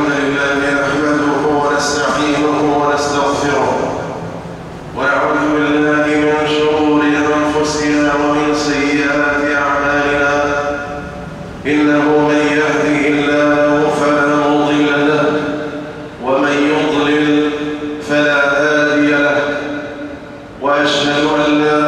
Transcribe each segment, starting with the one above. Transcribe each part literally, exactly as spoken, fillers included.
الحمد لله نحمده ونستعينه ونستغفره ونعوذ بالله من شرور أنفسنا ومن سيئات أعمالنا إنه من يهده الله فلا مضل له ومن يضلل فلا هادي له وأشهد أن لا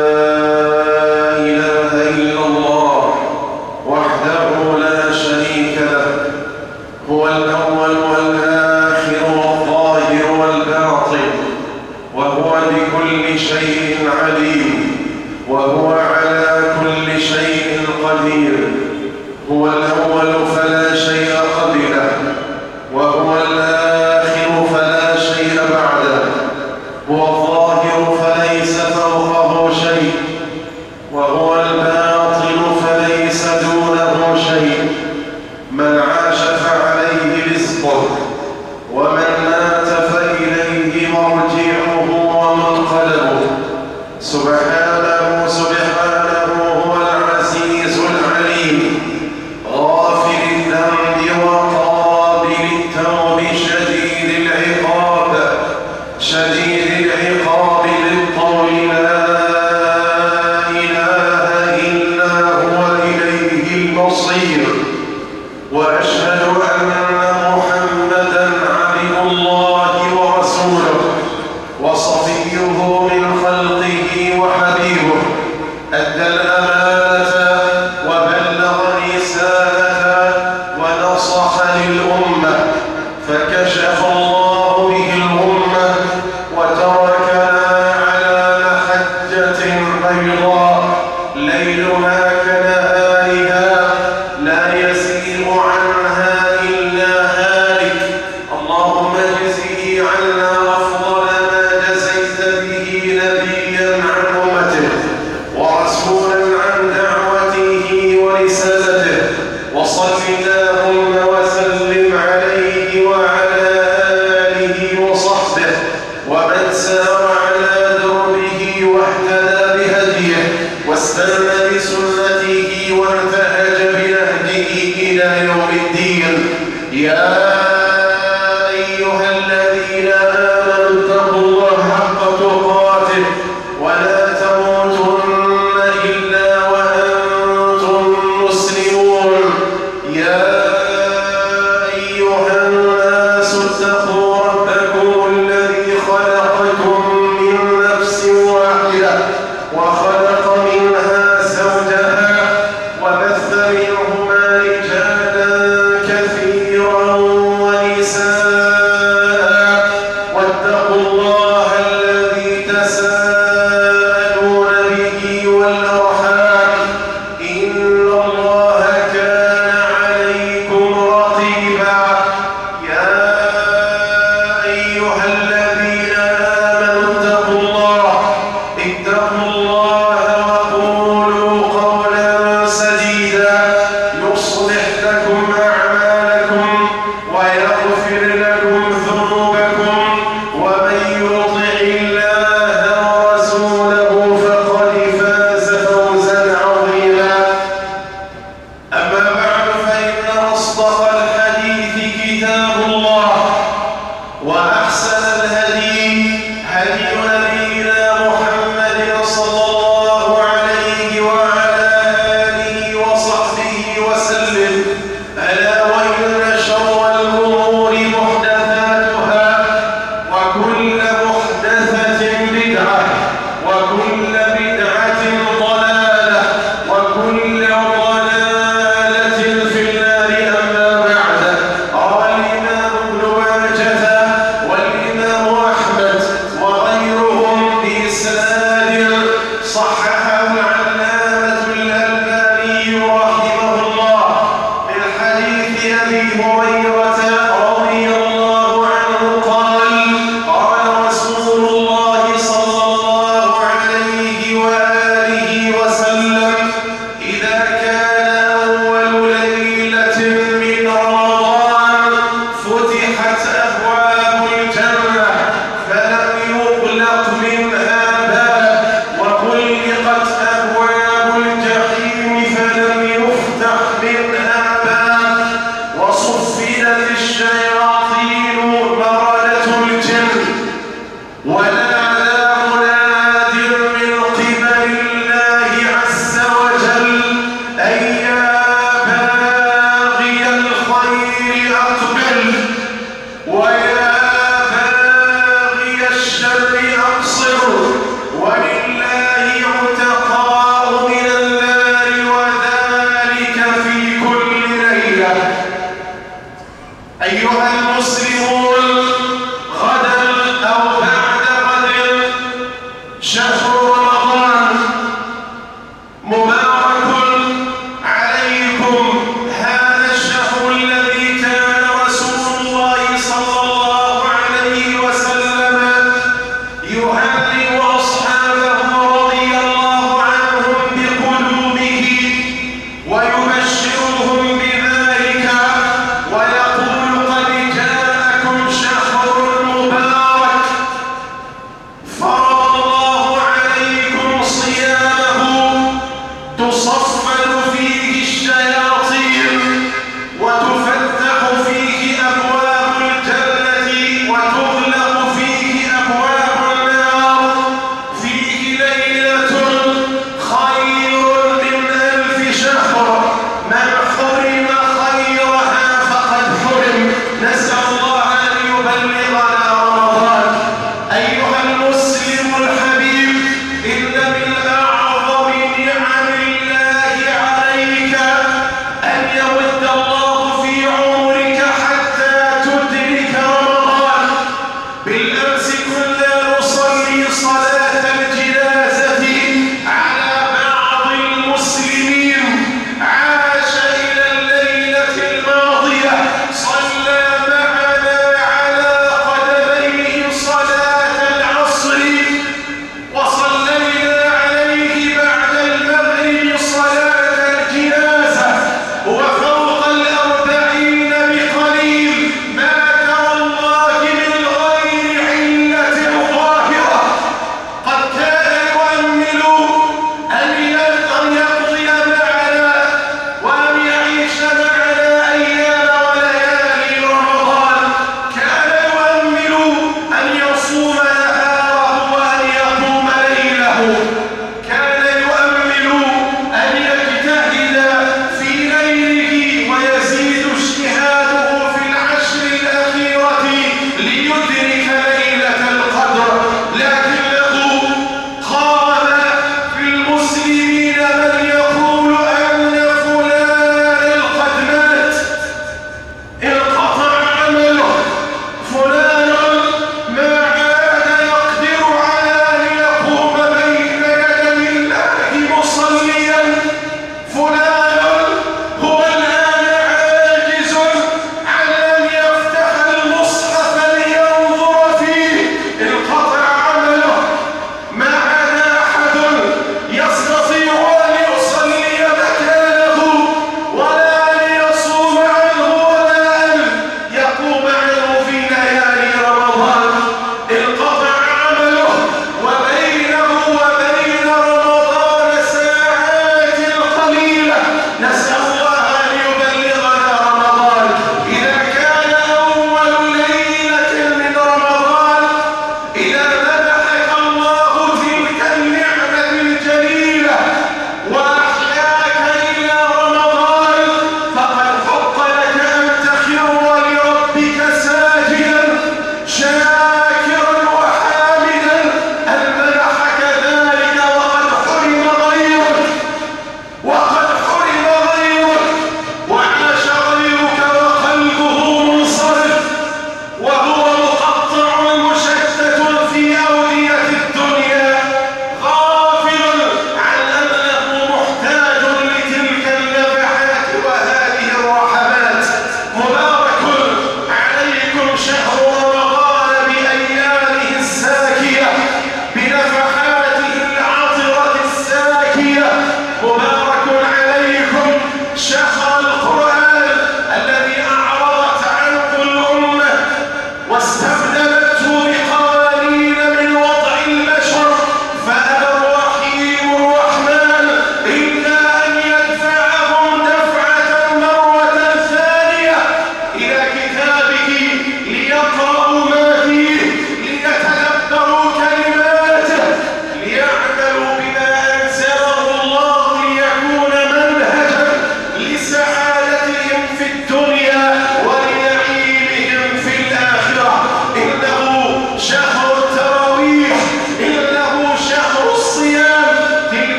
إله إلا الله وحده لا شريك له هو الأول والآخر والظاهر والباطن وهو بكل شيء عليم وهو على كل شيء قدير هو الأول فلا شيء قبله وهو الآخر فلا شيء بعده هو الظاهر فليس فوقه شيء وهو الباطن فليس دونه شيء من عاش فعليه رزقه ومن مات فإليه مرجعه ومنقلبه سبحانه سبحانه هو العزيز العليم غافر الذنب وقابل التوب شديد العقاب شديد العقاب للطول لا إله إلا هو إليه المصير وأشهد أن محمدًا عبد الله ورسوله وصفيه من خلقه وحبيبه أدى الأمانة وبلغ الرسالة ونصح للأمة فكشف الله به الأمة وتركنا على محجة بيضاء ليلها كنهارها لا يزيغ عنها إلا هالك اللهم اجزه عنا أفضل ما جزيت به نبيا عن أمته ورسولا عن دعوته ورسالته وصل اللهم وسلم عليه وعلى آله وصحبه ومن سار على دربه واهتدى بهديه واستنى بسنته وانتهج بنهجه إلى يوم الدين يا أيها الذين آمنوا اتقوا الله حق تقاته ولا تموتن إلا وأنتم مسلمون يا أيها الناس اتقوا ربكم الذي خلقكم من نفس واحدة وخلق منها زوجها وبث منهما رجالا كثيرا ونساء واتقوا الله الذي تساءلون به والأرحام إن الله كان عليكم رقيبا يا أيها الذين آمنوا اتقوا الله اتقوا الله وقولوا قولا سديدا يصلح لكم أعمالكم ويغفر لكم ذنوبكم ومن يطع الله ورسوله فقد فاز فوزا عظيما أما بعد فإن أصدق الحديث كتاب الله وأحسن الهدي هدي نبينا محمد صلى الله عليه وعلى آله وصحبه وسلم ألا وإن شر الأمور محدثاتها وكل محدثة بدعة وكل بدعة ضلالة وكل ضلالة في النار أما بعد قال الإمام ويبشرهم بذلك ويقول قد جاءكم شهر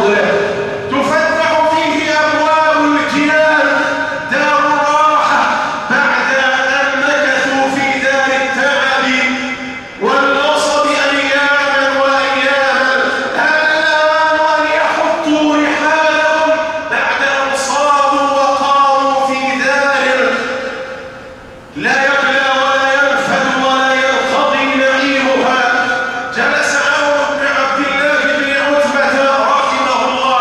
فضله تفتح فيه أبواب الجنان دار الراحة بعد أن مكثوا في دار التعب والنصب أياما وأياما. هل الأوان أن يحطوا رحالهم بعد أن صابوا وقاموا في دار لا يبلى ولا ينفد ولا ينقضي نعيمها؟ جلس عمرو بن عبد الله بن عتبة رحمه الله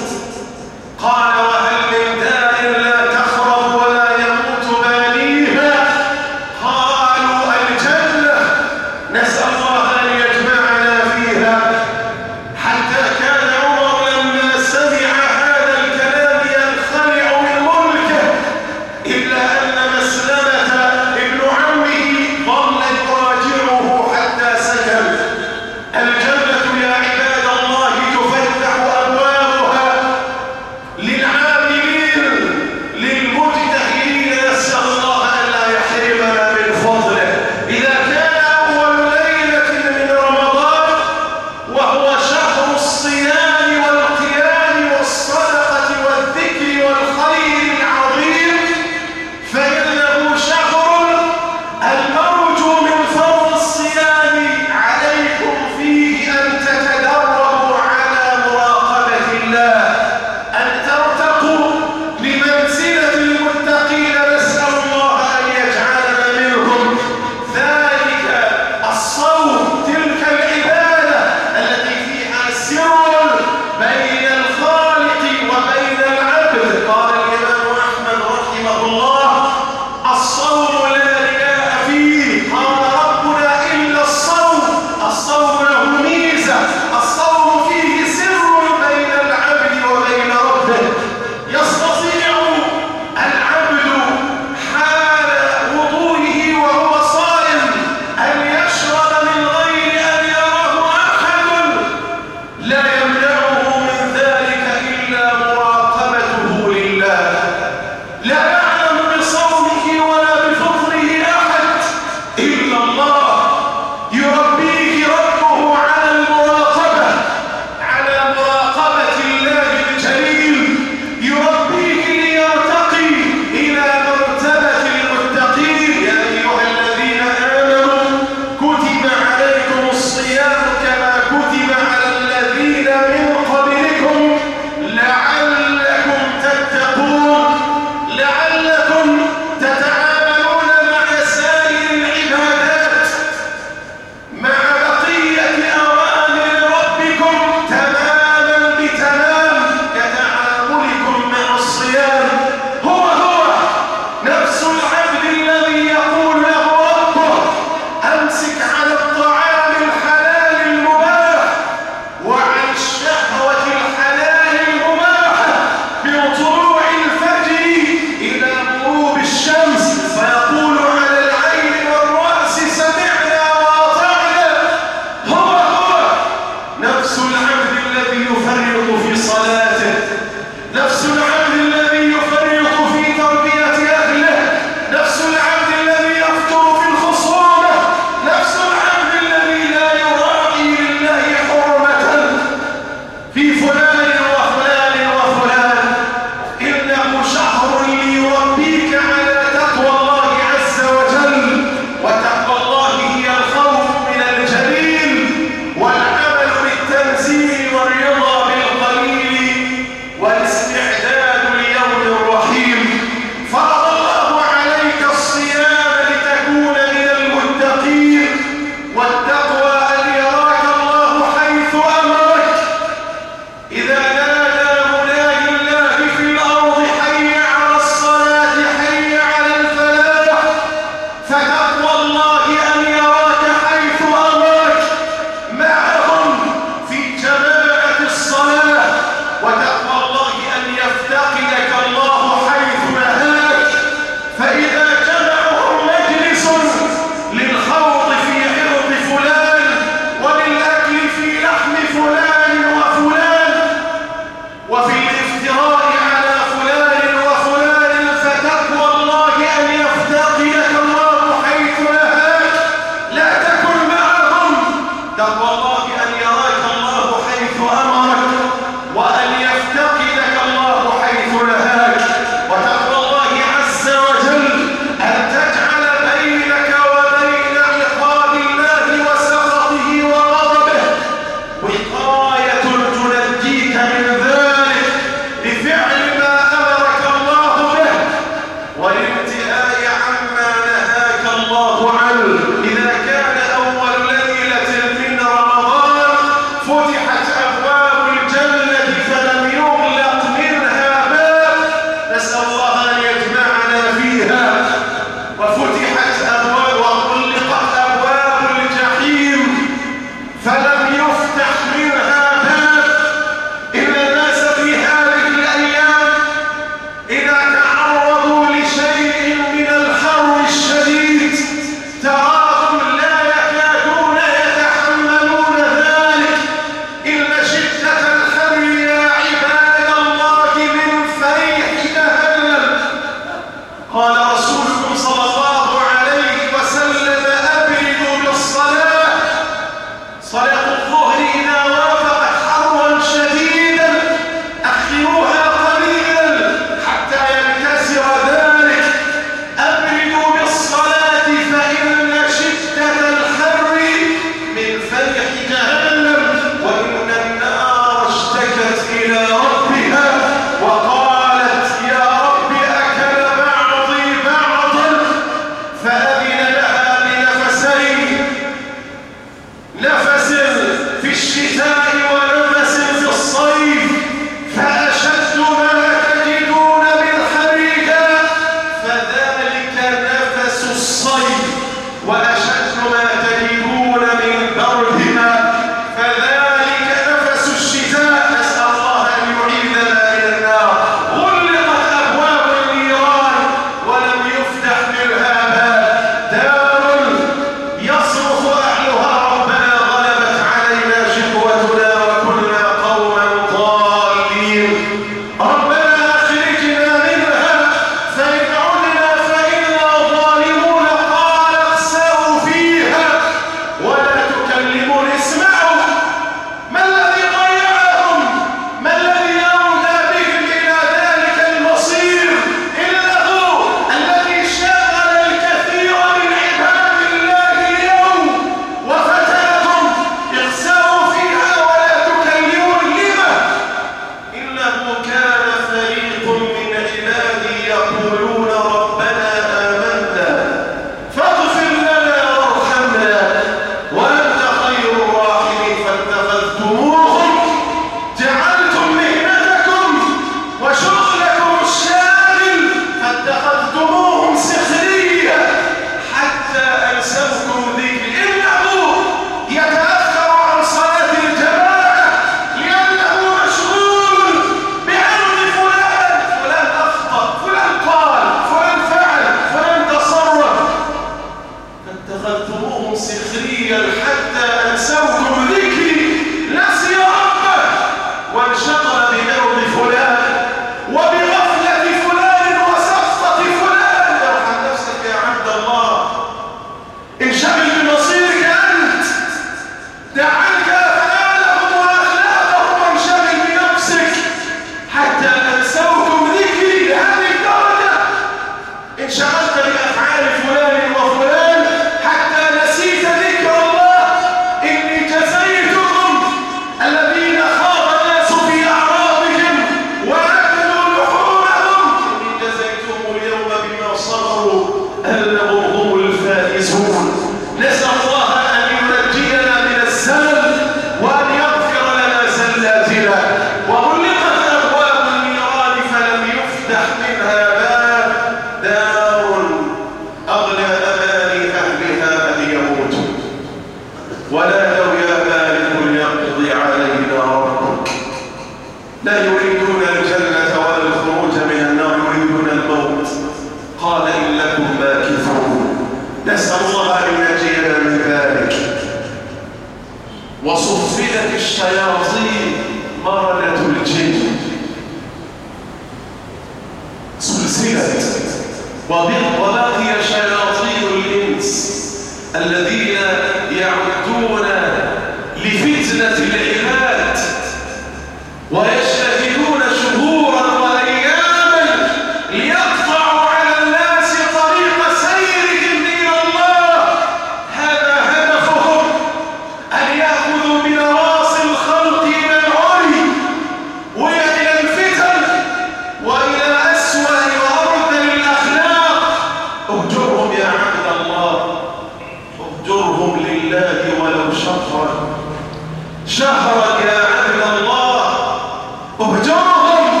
أزلفت. وبقي شياطين الإنس الذين يعدون لفتنة العباد ويجتهدون شهورا وأياما ليقطعوا على الناس طريق سيرهم إلى الله. هذا هدفهم، أن يأخذوا بنواصي الخلق إلى العلي وإلى الفتن وإلى أسوأ وأرذل الأخلاق. اهجرهم يا عبد الله، اهجرهم لله ولو شهرا شهرا يا عبد الله، اهجرهم.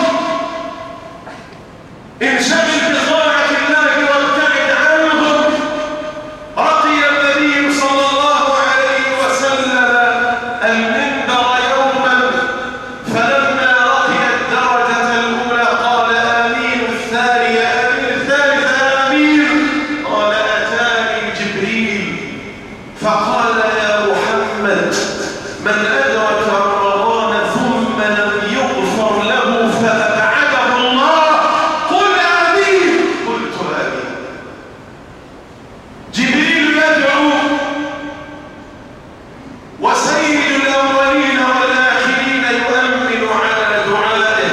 انشغل بطاعة الله وابتعد عنهم. رقي النبي صلى الله عليه وسلم المنبر يوما، فلما رقي الدرجة الأولى قال آمين، الثانية آمين، الثالثة آمين. قال أتاني جبريل فقال يا محمد من أدرك رمضان ثم لم يغفر له فأبعده الله قل آمين. قلت آمين. جبريل يدعو وسيد الأولين والآخرين يؤمن على دعائه.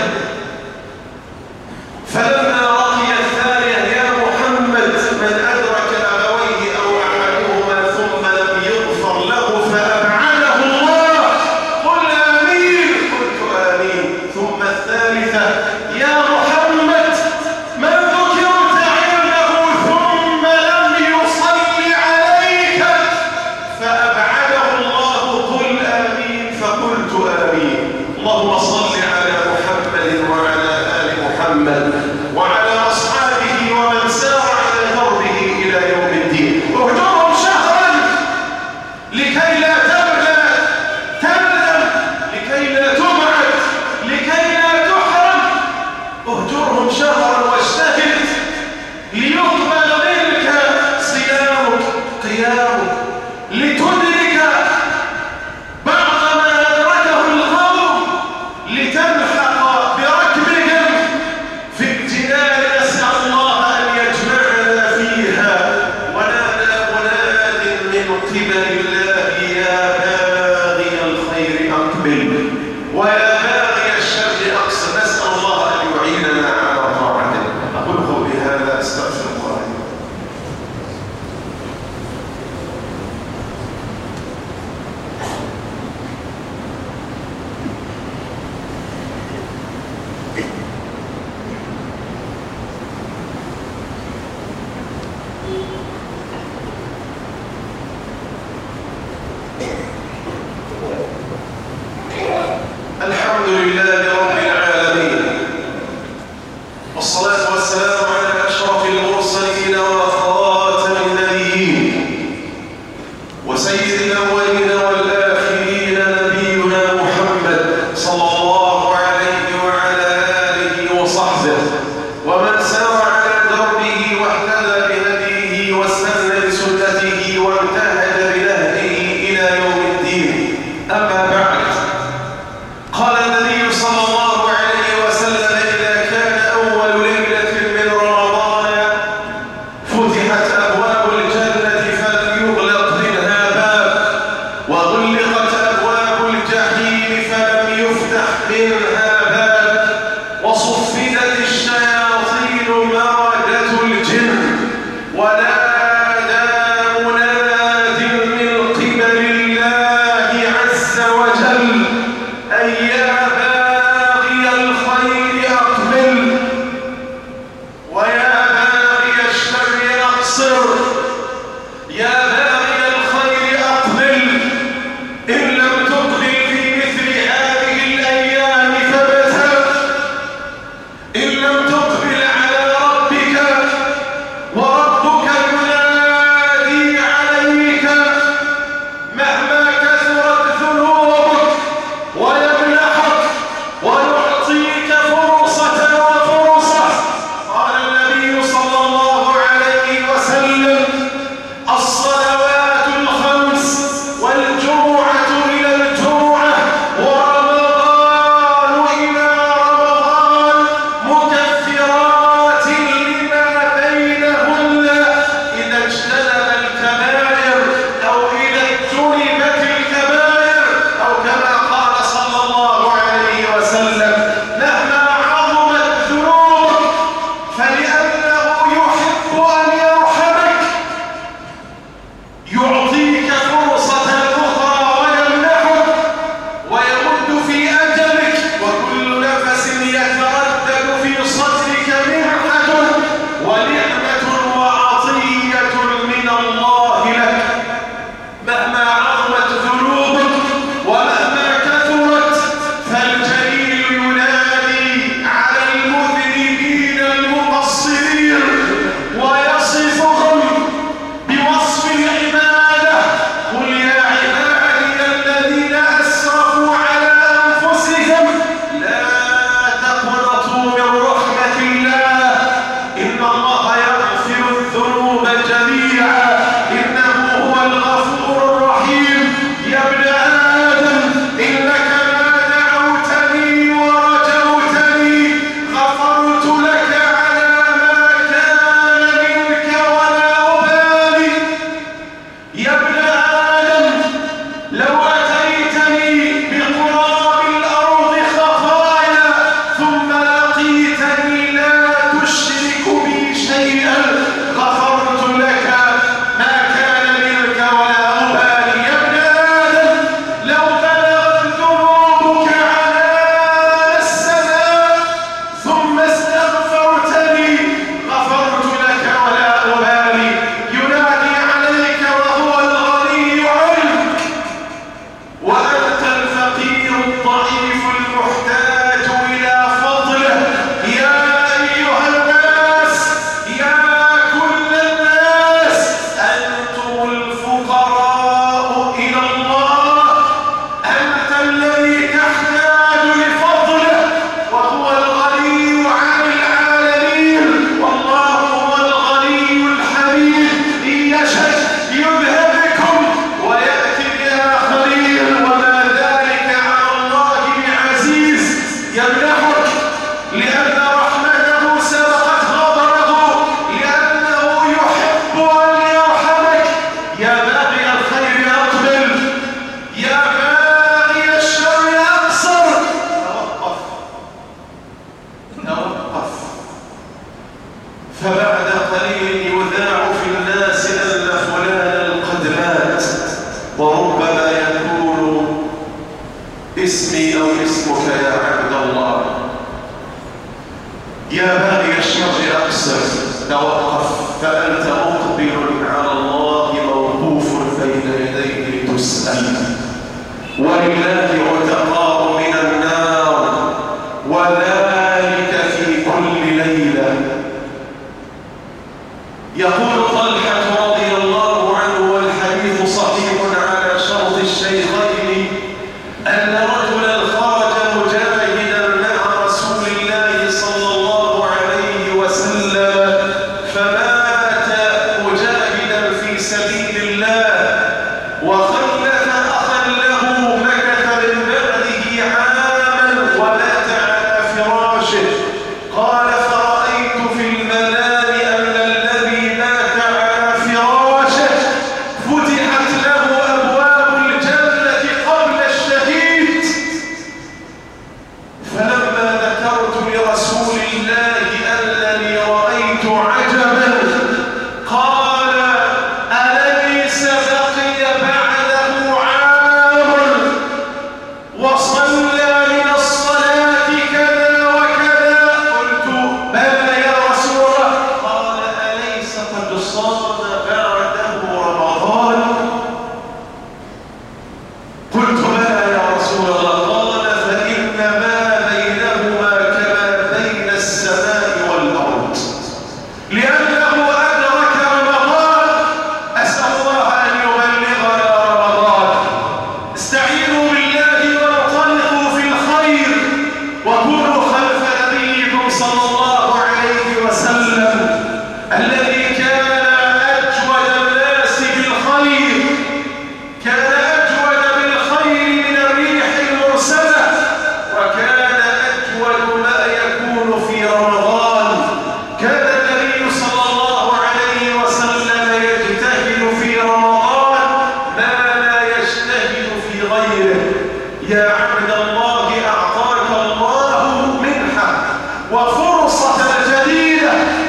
فلما رقي الثانية يا محمد من أدرك أبويه أو أحدهما ثم لم يغفر له فأبعده الله قل آمين. قلت آمين. ثم الثالثة يا محمد من ذكرت عنده ثم لم يصلي عليك فأبعده الله قل آمين. فقلت آمين. اللهم صل على محمد وعلى آل محمد وعلى أصحابه ومن سار على دربه إلى يوم الدين. اهجرهم شهرا لكي لا تبلى تندم، لكي لا تبعد، لكي لا تحرم. اهجرهم شهرا واجتهد ليقبل منك صيامك قيامك، لتدرك بعض ما أدركه القوم، لتلحق بركبهم في الجنان. نسأل الله أن يجمعنا فيها. ونادى مناد من قبل الله يا باغي الخير أقبل ويا باغي الشر أقصر. نسأل الله أن يعيننا على طاعته. أقول قولي هذا أستغفر الله. الحمد لله رب العالمين، والصلاة والسلام على أشرف المرسلين وخاتم النبيين وسيد الأولين والآخرين نبينا محمد صلى الله عليه وعلى آله وصحبه ومن سار على دربه واهتدى بهديه واستنى بسنته وانتهج بنهجه إلى يوم الدين. أما بعد، قال النبي صلى الله عليه وسلم إذا كان أول ليلة من رمضان فتحت أبواب الجنة فلم يغلق منها باب، وغلقت أبواب الجحيم فلم يفتح منها باب، وصفدت الشياطين مردة الجن، ونادى مناد من قبل الله عز وجل أن يا باغي الخير أقبل ويا باغي الشر أقصر. يا باغي الخير أقبل، إن لم تقبل في مثل هذه الأيام فابتغ، إن لم تقبل على ربك وربك ينادي عليك مهما كثرت ذنوبك ويمنحك ويعطيك فرصة وفرصة. قال النبي صلى الله عليه وسلم فبعد قليل يذاع في الناس أن فلانا قد مات، وربما يكون اسمي أو اسمك يا عبد الله. يا باغي الشر أقصر، توقف، فأنت مقبل على الله موقوف بين يديه تسأل، ولله عتقاء من النار، وذلك في كل ليلة. يقول طلحة رضي الله عنه والحديث صحيح على شرط الشيخين أن رجلا خرج مجاهدا مع رسول الله صلى الله عليه وسلم فمات مجاهدا في سبيل الله، وخلف أخا له مكث من بعده عاما ومات على فراشه. قال فرأيت في المنام أن الذي مات على فراشه فتحت له أبواب الجنة قبل الشهيد. فلما ذكرت لرسول الله أنني رأيت عجبا قال أليس بقي بعده عام وصلى من الصلاة كذا وكذا؟ قلت بلى يا رسول الله. قال أليس قد صام بعده رمضان؟ قلت بلى يا رسول الله. قال فإن ما بينهما كما بين السماء والأرض، لأنه أدرك رمضان. أسأل الله أن يبلغنا رمضان. استعينوا بالله وانطلقوا في الخير، وكونوا خلف نبيكم صلى الله عليه وسلم الذي كان أجود الناس بالخير، كان أجود بالخير من الريح المرسلة، وكان أجود ما يكون في رمضان. كان النبي صلى الله عليه وسلم يجتهد في رمضان ما لا يجتهد في غيره. يا عبد الله أعطاك الله منحة وفرصة جديدة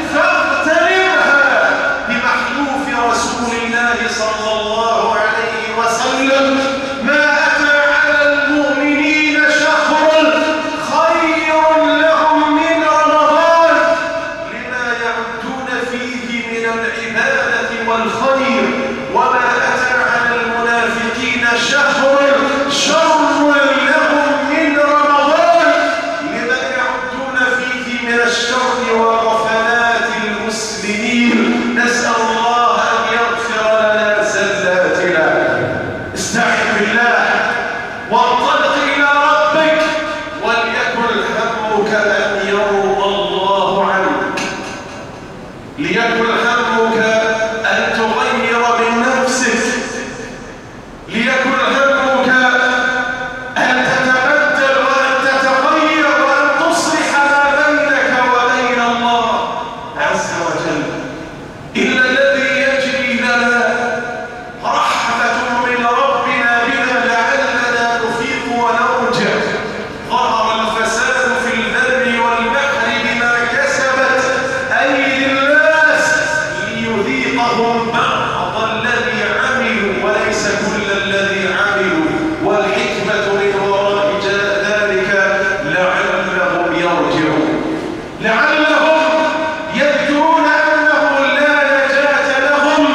فاغتنمها بمحلوف رسول الله صلى الله عليه وسلم. ما أتى على المؤمنين شهر خير لهم من رمضان لما يعدون فيه من العبادة والخير، وما أتى على المنافقين شهر شر لهم من رمضان لما يعدون فيه من الشر وغفلات المسلمين. نسأل الله أن يغفر لنا زلاتنا. استعن بالله وانطلق إلى ربك، وليكن همك أن يرضى الله عنك، ليكن همك أن تغير من نفسك، ليكن همك أن تتبدل وأن تتغير وأن تصلح ما بينك وبين الله عز وجل. إن الذي يجري لنا رحمة من ربنا بنا لعلنا نفيق ونرجع. ظهر الفساد في البر والبحر بما كسبت أيدي الناس ليذيقهم بعض الذي عملوا وليس كل الذي عملوا، والحكمة من وراء ذلك لعلهم يرجعون، لعلهم يذكرون أنه لا نجاة لهم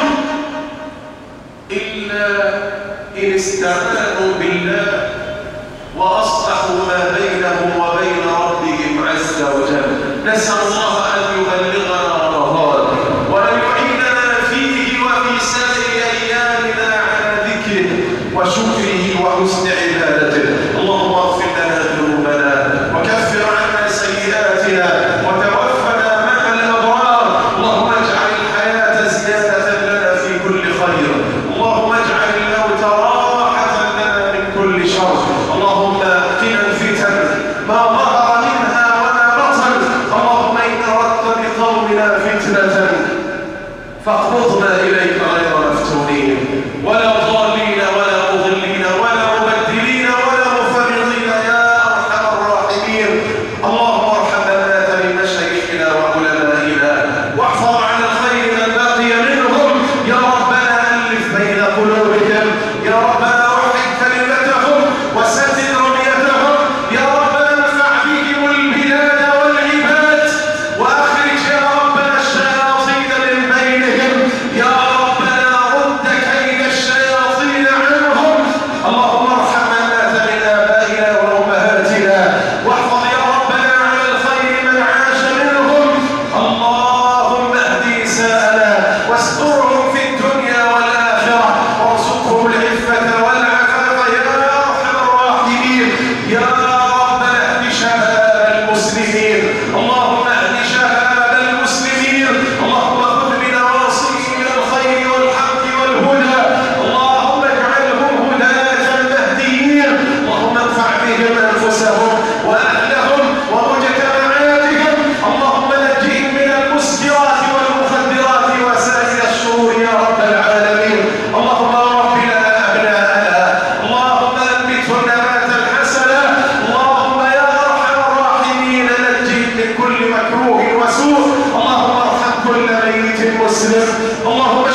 إلا إن استعانوا بالله وأصلحوا ما بينهم وبين ربهم عز وجل. نسأل الله أن يبلغنا رمضان وأن يعيننا فيه وفي سائر أيامنا على ذكره وشكره وحسن عبادته. اللهم اغفر لنا ذنوبنا وكفر عنا سيئاتنا وتوفنا مع الأبرار. اللهم اجعل الحياة زيادة لنا في كل خير، اللهم اجعل الموت راحة لنا من كل شر. اللهم قنا الفتن ما ظهر منها وما بطن. اللهم إن أردت بقومنا فتنة فاقبضنا إليك غير مفتونين ولا ضالين ولا مضلين ولا مبدلين ولا مفرطين يا أرحم الراحمين. اللهم ارحم لنا من مشايخنا وعلمائنا مسلم. اللهم